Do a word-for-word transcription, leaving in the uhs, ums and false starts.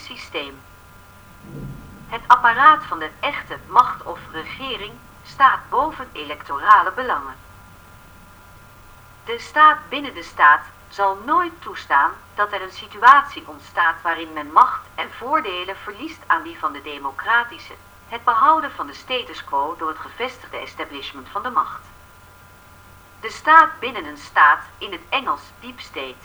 systeem. Het apparaat van de echte macht of regering staat boven electorale belangen. De staat binnen de staat zal nooit toestaan dat er een situatie ontstaat waarin men macht en voordelen verliest aan die van de democratische, het behouden van de status quo door het gevestigde establishment van de macht. De staat binnen een staat, in het Engels deep state,